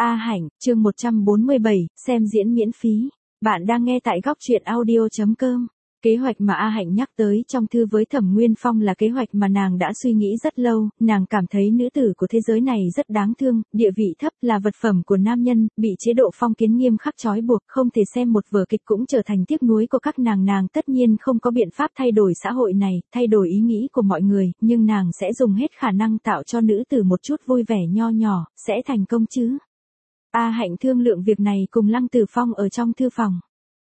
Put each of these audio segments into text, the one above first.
A Hạnh, chương 147, xem diễn miễn phí. Bạn đang nghe tại góc truyện audio.com. Kế hoạch mà A Hạnh nhắc tới trong thư với Thẩm Nguyên Phong là kế hoạch mà nàng đã suy nghĩ rất lâu, nàng cảm thấy nữ tử của thế giới này rất đáng thương, địa vị thấp, là vật phẩm của nam nhân, bị chế độ phong kiến nghiêm khắc trói buộc, không thể xem một vở kịch cũng trở thành tiếc nuối của các nàng tất nhiên không có biện pháp thay đổi xã hội này, thay đổi ý nghĩ của mọi người, nhưng nàng sẽ dùng hết khả năng tạo cho nữ tử một chút vui vẻ nho nhỏ, sẽ thành công chứ. A Hạnh thương lượng việc này cùng Lăng Tử Phong ở trong thư phòng.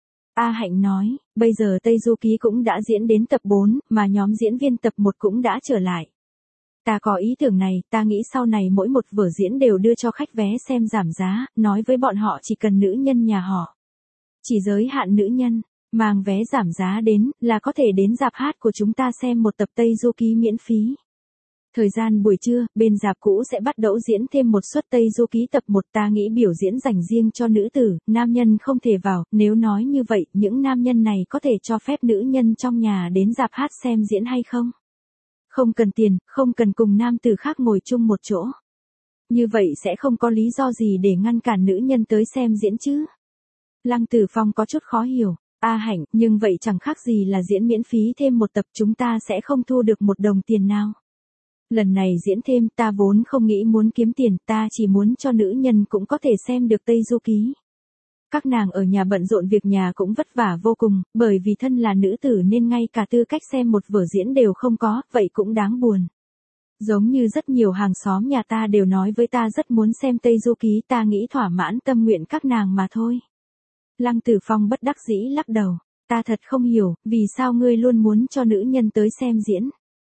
A Hạnh nói, bây giờ Tây Du Ký cũng đã diễn đến tập 4, mà nhóm diễn viên tập 1 cũng đã trở lại. Ta có ý tưởng này, ta nghĩ sau này mỗi một vở diễn đều đưa cho khách vé xem giảm giá, nói với bọn họ chỉ cần nữ nhân nhà họ. Chỉ giới hạn nữ nhân, mang vé giảm giá đến, là có thể đến rạp hát của chúng ta xem một tập Tây Du Ký miễn phí. Thời gian buổi trưa, bên rạp cũ sẽ bắt đầu diễn thêm một suất Tây Du Ký tập 1, ta nghĩ biểu diễn dành riêng cho nữ tử, nam nhân không thể vào, nếu nói như vậy, những nam nhân này có thể cho phép nữ nhân trong nhà đến rạp hát xem diễn hay không? Không cần tiền, không cần cùng nam tử khác ngồi chung một chỗ. Như vậy sẽ không có lý do gì để ngăn cản nữ nhân tới xem diễn chứ? Lăng Tử Phong có chút khó hiểu. A Hạnh, nhưng vậy chẳng khác gì là diễn miễn phí thêm một tập, chúng ta sẽ không thu được một đồng tiền nào. Lần này diễn thêm, ta vốn không nghĩ muốn kiếm tiền, ta chỉ muốn cho nữ nhân cũng có thể xem được Tây Du Ký. Các nàng ở nhà bận rộn việc nhà cũng vất vả vô cùng, bởi vì thân là nữ tử nên ngay cả tư cách xem một vở diễn đều không có, vậy cũng đáng buồn. Giống như rất nhiều hàng xóm nhà ta đều nói với ta rất muốn xem Tây Du Ký, ta nghĩ thỏa mãn tâm nguyện các nàng mà thôi. Lăng Tử Phong bất đắc dĩ lắc đầu, ta thật không hiểu, vì sao ngươi luôn muốn cho nữ nhân tới xem diễn.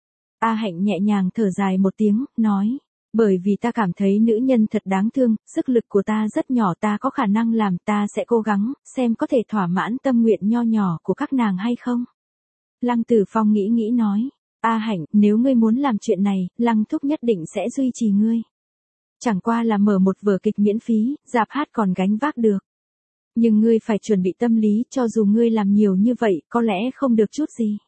A Hạnh nhẹ nhàng thở dài một tiếng, nói, bởi vì ta cảm thấy nữ nhân thật đáng thương, sức lực của ta rất nhỏ, ta có khả năng làm, ta sẽ cố gắng, xem có thể thỏa mãn tâm nguyện nho nhỏ của các nàng hay không. Lăng Tử Phong nghĩ nói, A Hạnh, nếu ngươi muốn làm chuyện này, Lăng Thúc nhất định sẽ duy trì ngươi. Chẳng qua là mở một vở kịch miễn phí, rạp hát còn gánh vác được. Nhưng ngươi phải chuẩn bị tâm lý, cho dù ngươi làm nhiều như vậy, có lẽ không được chút gì.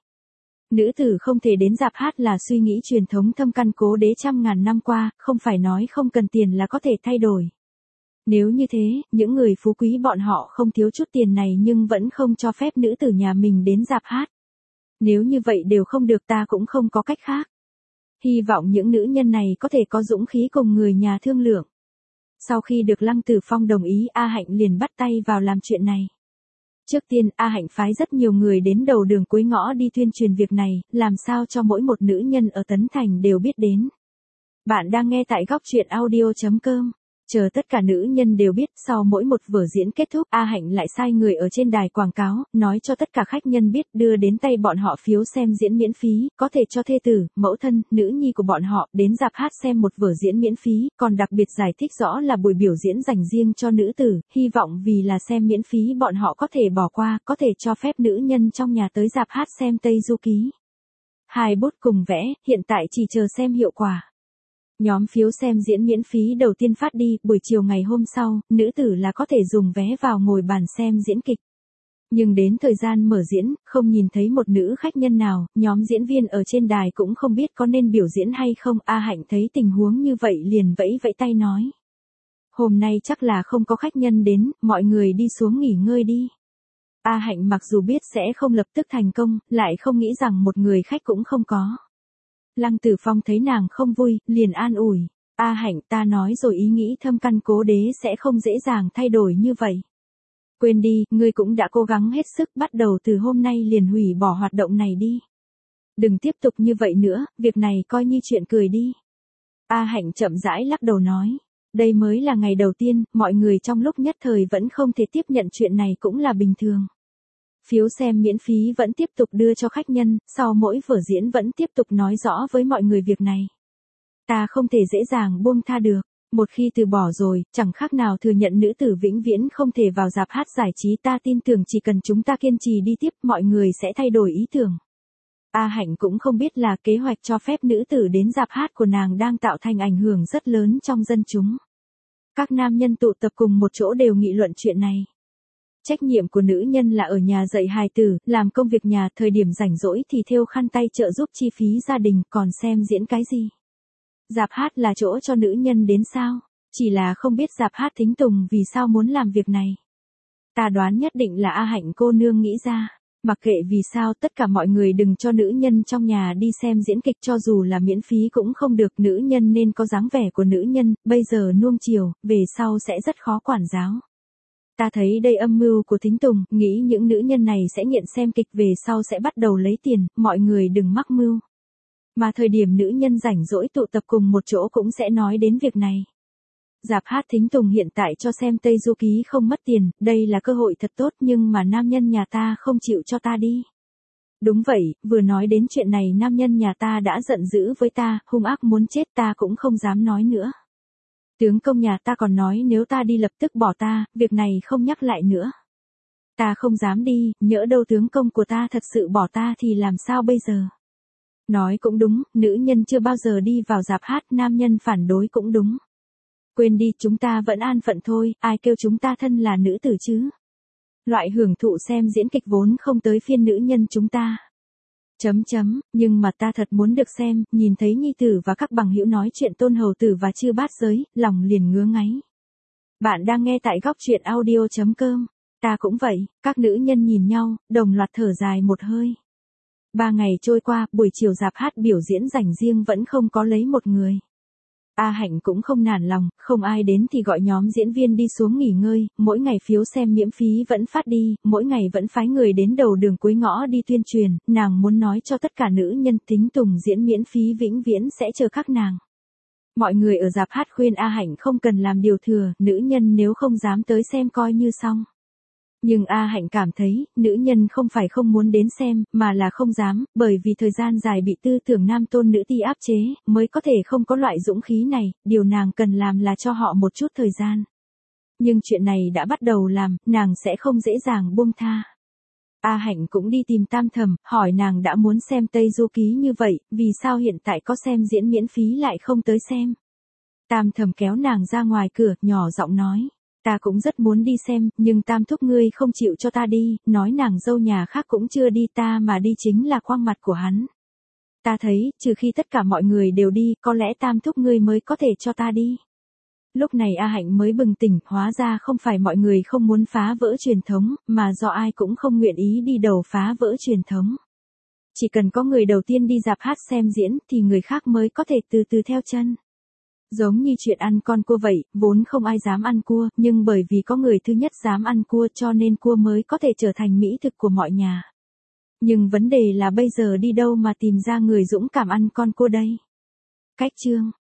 Nữ tử không thể đến rạp hát là suy nghĩ truyền thống thâm căn cố đế trăm ngàn năm qua, không phải nói không cần tiền là có thể thay đổi. Nếu như thế, những người phú quý bọn họ không thiếu chút tiền này nhưng vẫn không cho phép nữ tử nhà mình đến rạp hát. Nếu như vậy đều không được, ta cũng không có cách khác. Hy vọng những nữ nhân này có thể có dũng khí cùng người nhà thương lượng. Sau khi được Lăng Tử Phong đồng ý, A Hạnh liền bắt tay vào làm chuyện này. Trước tiên, A Hạnh phái rất nhiều người đến đầu đường cuối ngõ đi tuyên truyền việc này, làm sao cho mỗi một nữ nhân ở Tấn Thành đều biết đến. Bạn đang nghe tại góc truyện audio.com. Chờ tất cả nữ nhân đều biết, sau mỗi một vở diễn kết thúc, A Hạnh lại sai người ở trên đài quảng cáo, nói cho tất cả khách nhân biết, đưa đến tay bọn họ phiếu xem diễn miễn phí, có thể cho thê tử, mẫu thân, nữ nhi của bọn họ đến rạp hát xem một vở diễn miễn phí, còn đặc biệt giải thích rõ là buổi biểu diễn dành riêng cho nữ tử, hy vọng vì là xem miễn phí bọn họ có thể bỏ qua, có thể cho phép nữ nhân trong nhà tới rạp hát xem Tây Du Ký. Hai bút cùng vẽ, hiện tại chỉ chờ xem hiệu quả. Nhóm phiếu xem diễn miễn phí đầu tiên phát đi, buổi chiều ngày hôm sau, nữ tử là có thể dùng vé vào ngồi bàn xem diễn kịch. Nhưng đến thời gian mở diễn, không nhìn thấy một nữ khách nhân nào, nhóm diễn viên ở trên đài cũng không biết có nên biểu diễn hay không. A Hạnh thấy tình huống như vậy liền vẫy vẫy tay nói. Hôm nay chắc là không có khách nhân đến, mọi người đi xuống nghỉ ngơi đi. A Hạnh mặc dù biết sẽ không lập tức thành công, lại không nghĩ rằng một người khách cũng không có. Lăng Tử Phong thấy nàng không vui, liền an ủi. A Hạnh, ta nói rồi, ý nghĩ thâm căn cố đế sẽ không dễ dàng thay đổi như vậy. Quên đi, ngươi cũng đã cố gắng hết sức, bắt đầu từ hôm nay liền hủy bỏ hoạt động này đi. Đừng tiếp tục như vậy nữa, việc này coi như chuyện cười đi. A Hạnh chậm rãi lắc đầu nói. Đây mới là ngày đầu tiên, mọi người trong lúc nhất thời vẫn không thể tiếp nhận chuyện này cũng là bình thường. Phiếu xem miễn phí vẫn tiếp tục đưa cho khách nhân, sau mỗi vở diễn vẫn tiếp tục nói rõ với mọi người việc này. Ta không thể dễ dàng buông tha được, một khi từ bỏ rồi, chẳng khác nào thừa nhận nữ tử vĩnh viễn không thể vào rạp hát giải trí, ta tin tưởng chỉ cần chúng ta kiên trì đi tiếp, mọi người sẽ thay đổi ý tưởng. A Hạnh cũng không biết là kế hoạch cho phép nữ tử đến rạp hát của nàng đang tạo thành ảnh hưởng rất lớn trong dân chúng. Các nam nhân tụ tập cùng một chỗ đều nghị luận chuyện này. Trách nhiệm của nữ nhân là ở nhà dạy hài tử, làm công việc nhà, thời điểm rảnh rỗi thì thêu khăn tay trợ giúp chi phí gia đình, còn xem diễn cái gì. Rạp hát là chỗ cho nữ nhân đến sao? Chỉ là không biết Dạp Hát Thính Tùng vì sao muốn làm việc này. Ta đoán nhất định là A Hạnh cô nương nghĩ ra. Mặc kệ vì sao tất cả mọi người đừng cho nữ nhân trong nhà đi xem diễn kịch cho dù là miễn phí cũng không được, nữ nhân nên có dáng vẻ của nữ nhân, bây giờ nuông chiều, về sau sẽ rất khó quản giáo. Ta thấy đây âm mưu của Thính Tùng, nghĩ những nữ nhân này sẽ nghiện xem kịch về sau sẽ bắt đầu lấy tiền, mọi người đừng mắc mưu. Mà thời điểm nữ nhân rảnh rỗi tụ tập cùng một chỗ cũng sẽ nói đến việc này. Dạp Hát Thính Tùng hiện tại cho xem Tây Du Ký không mất tiền, đây là cơ hội thật tốt nhưng mà nam nhân nhà ta không chịu cho ta đi. Đúng vậy, vừa nói đến chuyện này nam nhân nhà ta đã giận dữ với ta, hung ác muốn chết, ta cũng không dám nói nữa. Tướng công nhà ta còn nói nếu ta đi lập tức bỏ ta, việc này không nhắc lại nữa. Ta không dám đi, nhỡ đâu tướng công của ta thật sự bỏ ta thì làm sao bây giờ? Nói cũng đúng, nữ nhân chưa bao giờ đi vào dạp hát, nam nhân phản đối cũng đúng. Quên đi, chúng ta vẫn an phận thôi, ai kêu chúng ta thân là nữ tử chứ. Loại hưởng thụ xem diễn kịch vốn không tới phiên nữ nhân chúng ta. Nhưng mà ta thật muốn được xem, nhìn thấy nhi tử và các bằng hữu nói chuyện Tôn Hầu Tử và Chư Bát Giới, lòng liền ngứa ngáy. Bạn đang nghe tại góc truyện audio.com. Ta cũng vậy, các nữ nhân nhìn nhau, đồng loạt thở dài một hơi. 3 ngày trôi qua, buổi chiều dạp hát biểu diễn dành riêng vẫn không có lấy một người. A Hạnh cũng không nản lòng, không ai đến thì gọi nhóm diễn viên đi xuống nghỉ ngơi, mỗi ngày phiếu xem miễn phí vẫn phát đi, mỗi ngày vẫn phái người đến đầu đường cuối ngõ đi tuyên truyền, nàng muốn nói cho tất cả nữ nhân Thính Tùng diễn miễn phí vĩnh viễn sẽ chờ các nàng. Mọi người ở dạp hát khuyên A Hạnh không cần làm điều thừa, nữ nhân nếu không dám tới xem coi như xong. Nhưng A Hạnh cảm thấy, nữ nhân không phải không muốn đến xem, mà là không dám, bởi vì thời gian dài bị tư tưởng nam tôn nữ ti áp chế, mới có thể không có loại dũng khí này, điều nàng cần làm là cho họ một chút thời gian. Nhưng chuyện này đã bắt đầu làm, nàng sẽ không dễ dàng buông tha. A Hạnh cũng đi tìm Tam Thầm, hỏi nàng đã muốn xem Tây Du Ký như vậy, vì sao hiện tại có xem diễn miễn phí lại không tới xem. Tam Thầm kéo nàng ra ngoài cửa, nhỏ giọng nói. Ta cũng rất muốn đi xem, nhưng Tam thúc ngươi không chịu cho ta đi, nói nàng dâu nhà khác cũng chưa đi, ta mà đi chính là quang mặt của hắn. Ta thấy, trừ khi tất cả mọi người đều đi, có lẽ Tam thúc ngươi mới có thể cho ta đi. Lúc này A Hạnh mới bừng tỉnh, hóa ra không phải mọi người không muốn phá vỡ truyền thống, mà do ai cũng không nguyện ý đi đầu phá vỡ truyền thống. Chỉ cần có người đầu tiên đi dạp hát xem diễn, thì người khác mới có thể từ từ theo chân. Giống như chuyện ăn con cua vậy, vốn không ai dám ăn cua, nhưng bởi vì có người thứ nhất dám ăn cua cho nên cua mới có thể trở thành mỹ thực của mọi nhà. Nhưng vấn đề là bây giờ đi đâu mà tìm ra người dũng cảm ăn con cua đây? Cách chương